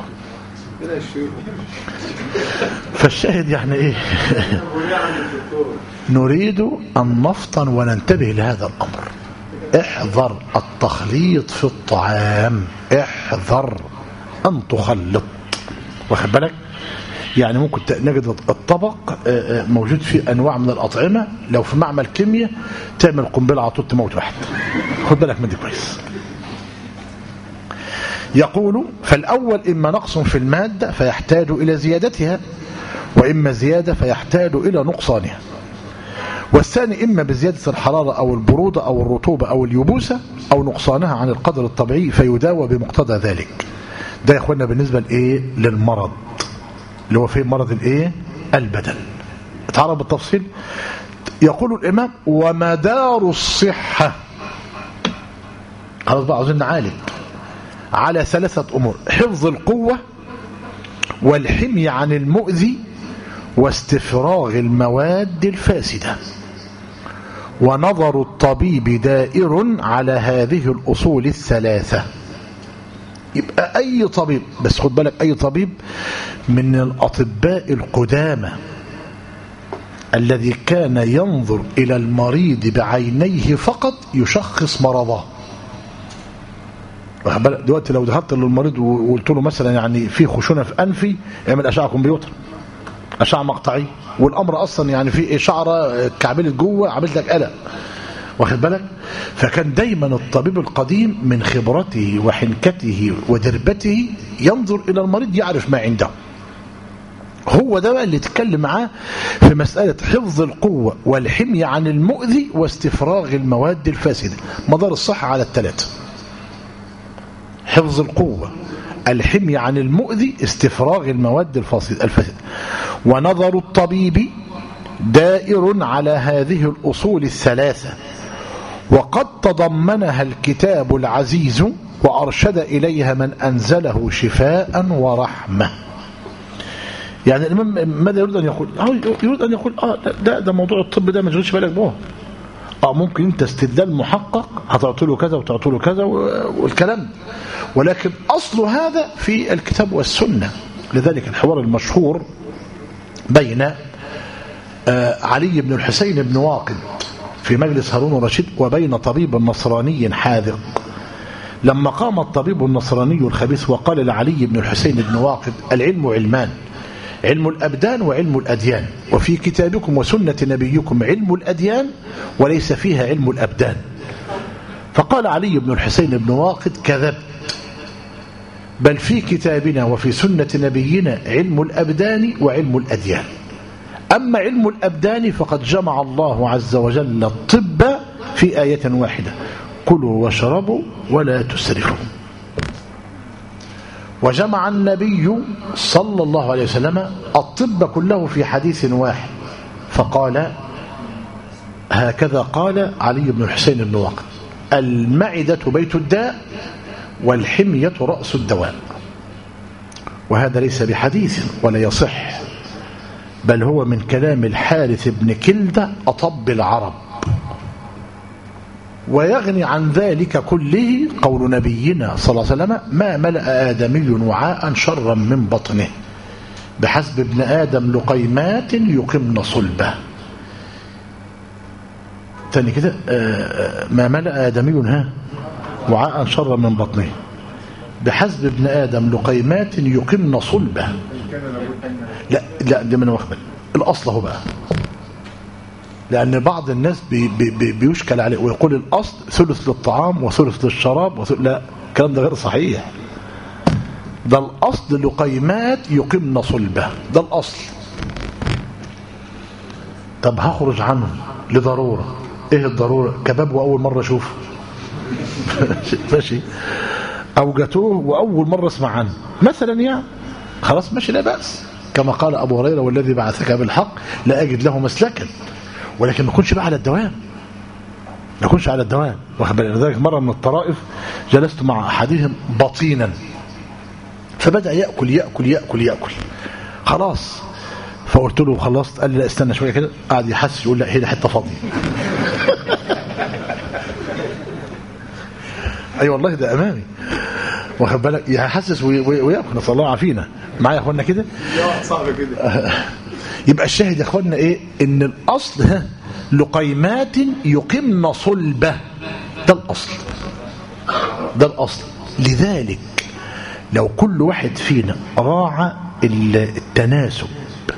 فالشاهد يعني ايه نريد أن نفطن وننتبه لهذا الأمر. احذر التخليط في الطعام، احذر أن تخلط، واخد بالك؟ يعني ممكن نجد الطبق موجود فيه أنواع من الأطعمة، لو في معمل كيمياء تعمل قنبلة على طول تموت واحد، خد بالك من دي كويس. يقول فالأول إما نقص في المادة فيحتاج إلى زيادتها، وإما زيادة فيحتاج إلى نقصانها، والثاني إما بزيادة الحرارة أو البرودة أو الرطوبة أو اليبوسة أو نقصانها عن القدر الطبيعي فيداوى بمقتضى ذلك. ده يا أخوانا بالنسبة لإيه؟ للمرض اللي هو فيه مرض الإيه؟ البدن. اتعرف بالتفصيل. يقول الإمام ومدار الصحة، خلاص بقى عاوزين نعالج، على 3 أمور: حفظ القوة، والحمي عن المؤذي، واستفراغ المواد الفاسدة. ونظر الطبيب دائر على هذه الأصول الثلاثة. يبقى أي طبيب، بس خد بالك أي طبيب من الأطباء القدامى الذي كان ينظر إلى المريض بعينيه فقط يشخص مرضه. دلوقتي لو دخلت للمريض وقلت له مثلا يعني في خشونة في أنفي، اعمل أشعة كمبيوتر، أشعة مقطعية، والأمر أصلا يعني في شعرة كعبلت جوه عملت لك قلق، واخد بالك؟ فكان دايما الطبيب القديم من خبرته وحنكته ودربته ينظر إلى المريض يعرف ما عنده، هو ده بقى اللي يتكلم معاه في مسألة حفظ القوة والحمية عن المؤذي واستفراغ المواد الفاسدة. مدار الصحة على الثلاثة: حفظ القوة، الحمية عن المؤذي، استفراغ المواد الفاسدة. ونظر الطبيب دائر على هذه الأصول الثلاثة، وقد تضمنها الكتاب العزيز وأرشد إليها من أنزله شفاء ورحمة. يعني الإمام ماذا يريد أن يقول؟ يريد أن يقول ده موضوع الطب ده ما تشغلش بالك به. ممكن أنت استدلال محقق هتعطي له كذا وتعطي له كذا والكلام، ولكن أصل هذا في الكتاب والسنة. لذلك الحوار المشهور بين علي بن الحسين بن واقد في مجلس هارون الرشيد وبين طبيب نصراني حاذق، لما قام الطبيب النصراني الخبيث وقال لعلي بن الحسين بن واقد: العلم علمان، علم الأبدان وعلم الأديان، وفي كتابكم وسنة نبيكم علم الأديان وليس فيها علم الأبدان. فقال علي بن الحسين بن واقد: كذبت، بل في كتابنا وفي سنة نبينا علم الأبدان وعلم الأديان. أما علم الأبدان فقد جمع الله عز وجل الطب في آية واحدة: كلوا واشربوا ولا تسرفوا. وجمع النبي صلى الله عليه وسلم الطب كله في حديث واحد، فقال: هكذا قال علي بن الحسين بن واقد: المعدة بيت الداء والحمية رأس الدواء. وهذا ليس بحديث ولا يصح، بل هو من كلام الحارث بن كلدة أطب العرب. ويغني عن ذلك كله قول نبينا صلى الله عليه وسلم: ما ملأ آدمي وعاء شرا من بطنه، بحسب ابن آدم لقيمات يقمن صلبه. ثاني كده: ما ملأ آدمي وعاء شرا من بطنه، بحسب ابن آدم لقيمات يقمن صلبه. لا دي من واخد الأصل هو بقى، لأن بعض الناس بيشكل عليه ويقول الأصل ثلث للطعام وثلث للشراب لا، الكلام ده غير صحيح. ده الأصل لقيمات يقمن صلبه، ده الأصل. طب هخرج عنه لضرورة. ايه الضرورة؟ كباب وأول مرة أشوفه ماشي، أو جاتوه وأول مرة أسمع عنه مثلا، يعني خلاص ماشي لا بأس، كما قال أبو هريرة: والذي بعثك بالحق لا أجد له مسلكا. ولكن ما يكونش بقى على الدوام، ما يكونش على الدوام. لذلك مرة من الطرائف جلست مع أحدهم بطينا، فبدأ يأكل يأكل يأكل يأكل، خلاص فقلت له خلصت؟ قال لي لا استنى شوية كده. قاعد يحسس يقول لا هي دي حتة فاضية أي والله ده أمامي، واخد بالك، يحسس ويأكل. نسأل الله عافينا. معايا يا أخوانا كده؟ صعب كده. يبقى الشاهد يا أخوانا إيه؟ إن الأصل لقيمات يقمن صلبه، ده الأصل، ده الأصل. لذلك لو كل واحد فينا راعى التناسب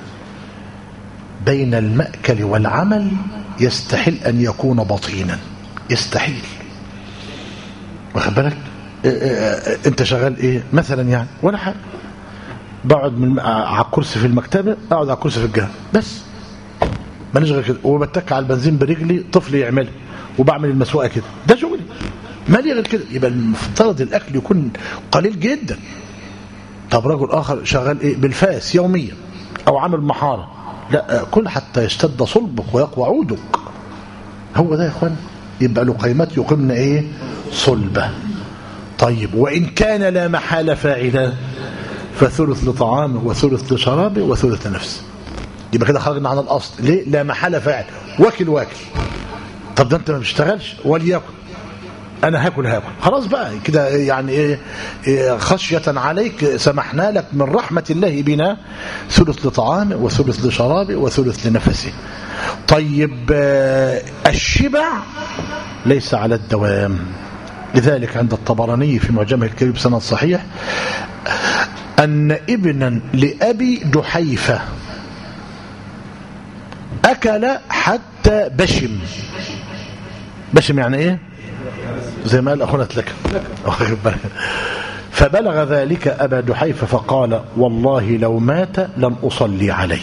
بين المأكل والعمل يستحيل أن يكون بطينا، يستحيل. واخد بالك؟ انت شغال ايه مثلا؟ يعني ولا حاجه، بقعد على الكرسي في المكتبه، اقعد على الكرسي في الجهه بس، ماليش غير كده، وبتك على البنزين برجلي، طفل يعملها، وبعمل المسواقه كده، ده شغلي، مالي غير كده. يبقى المفترض الاكل يكون قليل جدا. طب رجل اخر شغال ايه؟ بالفاس يوميا، او عامل محاره، لا كل حتى يشتد صلبك ويقوى عودك. هو ده يا اخوان، يبقى له قيمات يقمن ايه؟ صلبه. طيب وإن كان لا محالة فاعلا فثلث لطعامه وثلث لشرابه وثلث لنفسه. يبقى كده خرجنا عن الأصل. ليه؟ لا محالة فاعل، واكل. طب ده انت ما بتشتغلش، وليكن انا هاكل خلاص بقى كده، يعني إيه خشية عليك سمحنا لك من رحمة الله بنا، ثلث لطعامه وثلث لشرابه وثلث لنفسه. طيب الشبع ليس على الدوام. لذلك عند الطبراني في معجمه الكبير بسند صحيح أن ابنا لأبي جحيفة أكل حتى بشم يعني إيه؟ زي ما قال أخونا اتلكم. فبلغ ذلك أبا جحيفة فقال والله لو مات لم أصلي عليه.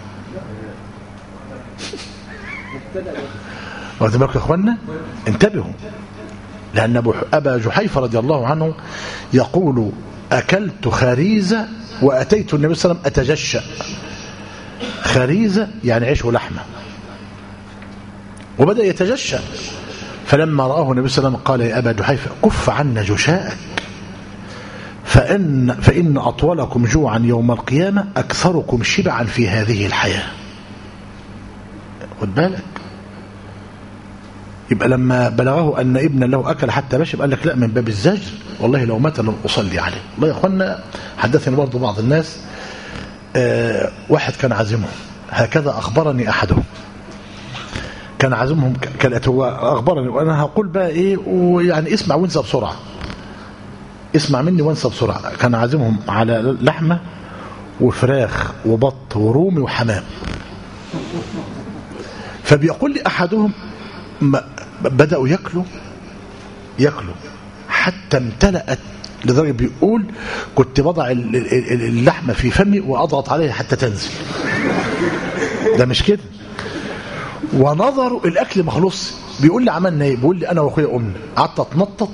واخدين بالكم يا اخوانا؟ انتبهوا، لأن أبا جحيفة رضي الله عنه يقول أكلت خريزة وأتيت النبي صلى الله عليه وسلم أتجشأ. خريزة يعني عيش ولحمة، وبدأ يتجشأ، فلما رآه النبي صلى الله عليه وسلم قال يا أبا جحيفة كف عنا جشاءك فإن أطولكم جوعا يوم القيامة أكثركم شبعا في هذه الحياة. خد بالك، يبقى لما بلغه أن ابنا له أكل حتى بشب قال لك لا، من باب الزجر، والله لو مات لم أصلي عليه. والله يا أخوانا حدثني برضو بعض الناس، واحد كان عازمهم، هكذا أخبرني أحدهم، كان عازمهم كانت هو أخبرني، وأنا هقول بقى إيه، ويعني اسمع وانسى بسرعة، اسمع مني وانسى بسرعة. كان عازمهم على لحمة وفراخ وبط ورومي وحمام. فبيقول لي أحدهم بدأوا يأكلوا حتى امتلأت، لدرجة بيقول كنت بضع اللحمة في فمي وأضغط عليها حتى تنزل. ده مش كده، ونظروا الأكل مخلص. بيقول لي عملنا ايه؟ بيقول لي أنا وأخويا قمنا قعدت أتنطط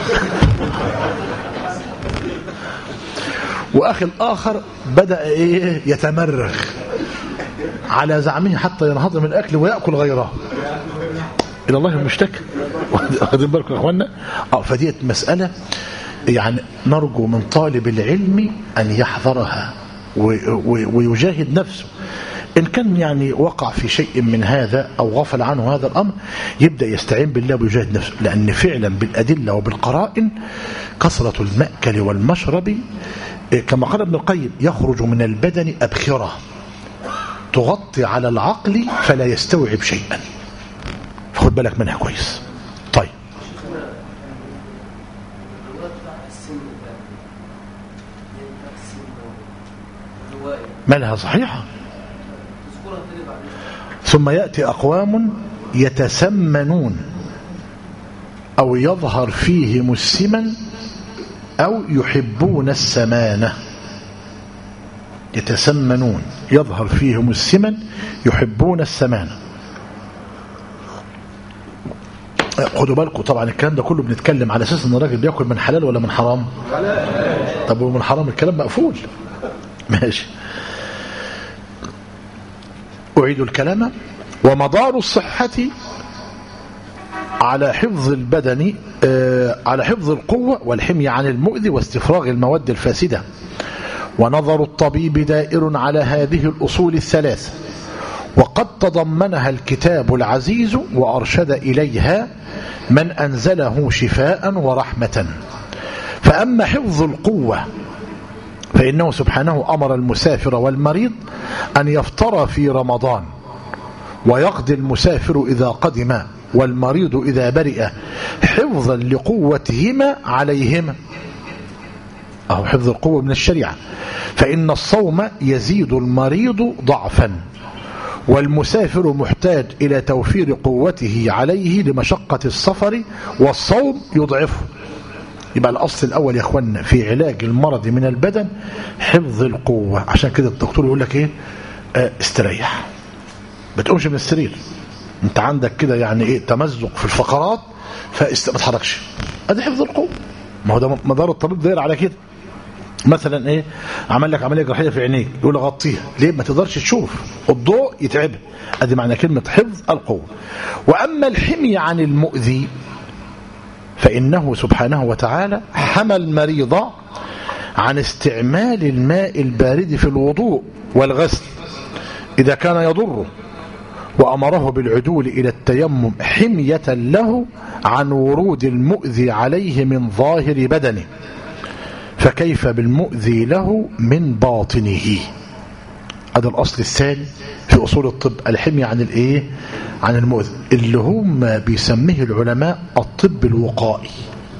وأخي الآخر بدأ إيه يتمرغ على زعمه حتى ينهضم الأكل ويأكل غيره إلى الله المشتكى. واخدين بالكم يا اخوانا؟ فديت مسألة يعني نرجو من طالب العلم أن يحذرها ويجاهد نفسه. إن كان يعني وقع في شيء من هذا أو غفل عنه هذا الأمر، يبدأ يستعين بالله ويجاهد نفسه، لأن فعلا بالأدلة وبالقرائن كثرة المأكل والمشرب كما قال ابن القيم يخرج من البدن أبخرة تغطي على العقل فلا يستوعب شيئا. فخد بالك منها كويس. طيب مالها صحيحة. ثم يأتي أقوام يتسمنون أو يظهر فيهم السمن أو يحبون السمانة. يتسمنون يظهر فيهم السمن يحبون السمانة. خدوا بالكم طبعا الكلام ده كله بنتكلم على أساس أن الراجل بيأكل من حلال ولا من حرام؟ طب ومن حرام الكلام مقفول. ماشي، أعيد الكلام. ومدار الصحة على حفظ البدن، على حفظ القوة والحمية عن المؤذي واستفراغ المواد الفاسدة. ونظر الطبيب دائر على هذه الأصول الثلاثة، وقد تضمنها الكتاب العزيز وأرشد إليها من أنزله شفاء ورحمة. فأما حفظ القوة فإنه سبحانه أمر المسافر والمريض أن يفطر في رمضان، ويقضي المسافر إذا قدم والمريض إذا برئ، حفظا لقوتهما عليهما. أو حفظ القوة من الشريعة، فإن الصوم يزيد المريض ضعفا، والمسافر محتاج إلى توفير قوته عليه لمشقة السفر، والصوم يضعفه. يبقى الأصل الأول يا أخوانا في علاج المرض من البدن حفظ القوة. عشان كده الدكتور يقول لك إيه؟ استريح، ما تقومش من السرير، أنت عندك كده يعني إيه تمزق في الفقرات ما تحركش. هذا حفظ القوة. ما هو ده مدار الطبيب داير على كده. مثلا إيه؟ عمل لك عملية جراحية في عينيك، يقول لك غطيها ليه؟ ما تقدرش تشوف، الضوء يتعبها. أدي معنى كلمة حفظ القوة. وأما الحمية عن المؤذي فإنه سبحانه وتعالى حمى المريض عن استعمال الماء البارد في الوضوء والغسل إذا كان يضره، وأمره بالعدول إلى التيمم حمية له عن ورود المؤذي عليه من ظاهر بدنه، فكيف بالمؤذي له من باطنه؟ هذا الأصل الثاني في أصول الطب، الحمية عن الإيه؟ عن المؤذي، اللي هم بيسميه العلماء الطب الوقائي.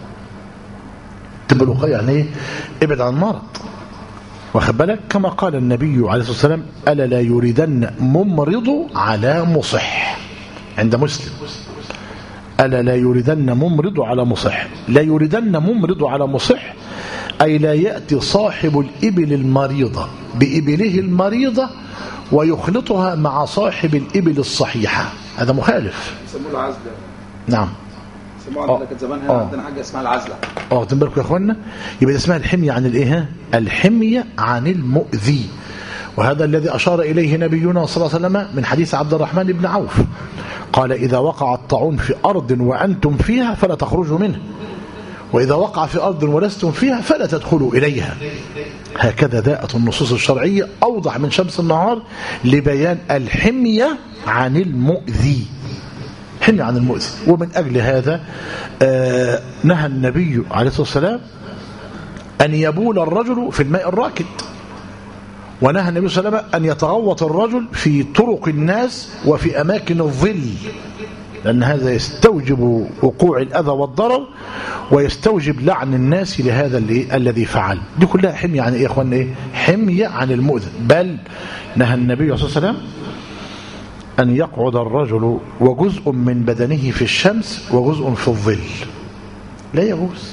الطب الوقائي يعني إيه؟ ابعد عن المرض، واخد بالك؟ كما قال النبي عليه الصلاة والسلام ألا لا يريدن ممرض على مصح، عند مسلم. ألا لا يريدن ممرض على مصح. لا يريدن ممرض على مصح أي لا يأتي صاحب الإبل المريضة بإبله المريضة ويخلطها مع صاحب الإبل الصحيحة، هذا مخالف. يسموه العزلة. نعم. يسموه عندنا كانت زمان هنا عندنا حاجة اسمها العزلة. واخدين بالكم يا اخوانا؟ يبقى اسمها الحمية عن الايه؟ الحمية عن المؤذي. وهذا الذي أشار إليه نبينا صلى الله عليه وسلم من حديث عبد الرحمن بن عوف، قال: إذا وقع الطاعون في أرض وأنتم فيها فلا تخرجوا منه، وإذا وقع في أرض ولستم فيها فلا تدخلوا إليها. هكذا جاءت النصوص الشرعية أوضح من شمس النهار لبيان الحمية عن المؤذي، حمية عن المؤذي. ومن أجل هذا نهى النبي عليه الصلاة والسلام أن يبول الرجل في الماء الراكد، ونهى النبي صلى الله عليه وسلم أن يتغوط الرجل في طرق الناس وفي أماكن الظل، لأن هذا يستوجب وقوع الأذى والضرر ويستوجب لعن الناس لهذا الذي فعل. دي كلها حمية عن إيه يا أخوانا؟ إيه؟ حمية عن المؤذى. بل نهى النبي صلى الله عليه وسلم أن يقعد الرجل وجزء من بدنه في الشمس وجزء في الظل، لا يجوز.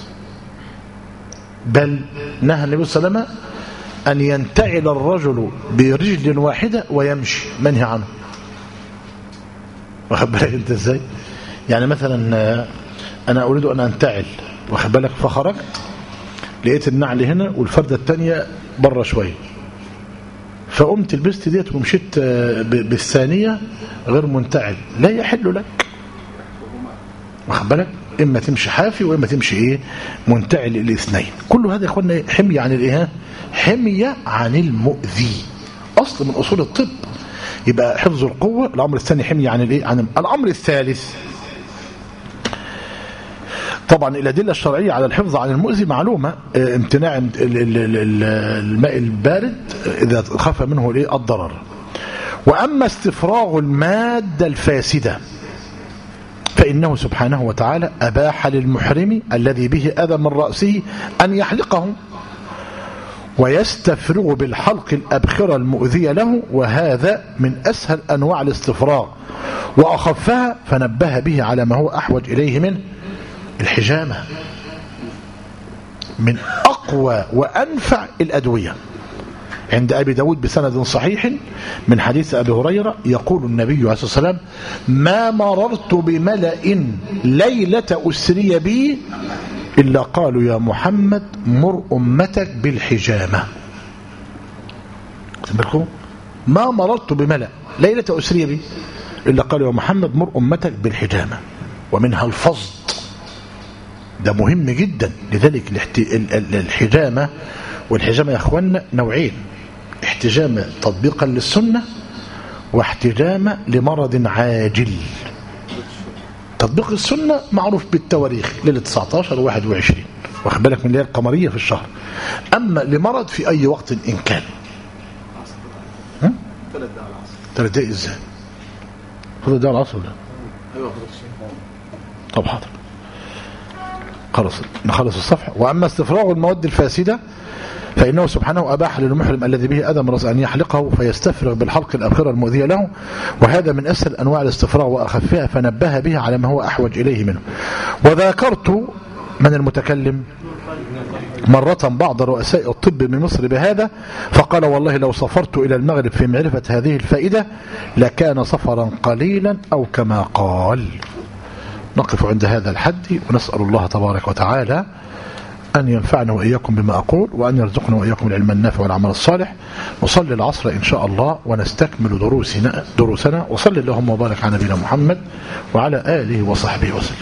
بل نهى النبي صلى الله عليه وسلم أن ينتعل الرجل برجل واحدة ويمشي، منهي عنه. واخد بالك انت ازاي؟ يعني مثلا انا اريد ان انتعل، واخد بالك، فخرجت لقيت النعل هنا والفردة الثانية بره شوية، فقمت لبست ديت ومشيت بالثانية غير منتعل، لا يحل لك. واخد بالك؟ اما تمشي حافي واما تمشي ايه؟ منتعل، الاثنين. كل هذا يا اخوانا حمية عن الايه؟ حمية عن المؤذي، اصل من اصول الطب. يبقى حفظ القوة الأمر الثاني، حمية عن الايه؟ عن الأمر الثالث. طبعا الأدلة الشرعية على الحفظ عن المؤذي معلومة، امتناع الماء البارد إذا خاف منه الايه؟ الضرر. وأما استفراغ المادة الفاسدة فإنه سبحانه وتعالى أباح للمحرم الذي به أذى من رأسه أن يحلقه ويستفرغ بالحلق الأبخرة المؤذية له، وهذا من أسهل أنواع الاستفراغ وأخفها، فنبه به على ما هو أحوج إليه من الحجامة، من أقوى وأنفع الأدوية. عند أبي داود بسند صحيح من حديث أبي هريرة يقول النبي عليه الصلاة والسلام: ما مررت بملأ ليلة أسري بي إلا قالوا يا محمد مر أمتك بالحجامة. ما مررت بملأ ليلة أسري بي إلا قالوا يا محمد مر أمتك بالحجامة. ومنها الفض، ده مهم جدا. لذلك الحجامة، والحجامة يا أخوانا نوعين: احتجامة تطبيقا للسنة، واحتجامة لمرض عاجل. تطبيق السنة معروف بالتواريخ، ليلة 19 و21، واخد بالك، من الليلة القمرية في الشهر. أما لمرض في أي وقت إن كان. 3 دقائق إزاي؟ خذ ده العصر ده. طب حاضر، خلص نخلص الصفحة. وأما استفراغ المواد الفاسدة فإنه سبحانه أباح للمحرم الذي به أذى من رأسه أن يحلقه فيستفرغ بالحلق الأبخرة المؤذية له، وهذا من أسهل أنواع الاستفراغ وأخفها، فنبه به على ما هو أحوج إليه منه. وذكرت من المتكلم مرة بعض رؤساء الطب من مصر بهذا، فقال: والله لو سافرت إلى المغرب في معرفة هذه الفائدة لكان سفرا قليلا، أو كما قال. نقف عند هذا الحد، ونسأل الله تبارك وتعالى أن ينفعنا وإياكم بما أقول، وأن يرزقنا وإياكم العلم النافع والعمل الصالح. وصلي العصر إن شاء الله ونستكمل دروسنا. وصلي اللهم وبارك على نبينا محمد وعلى آله وصحبه وسلم.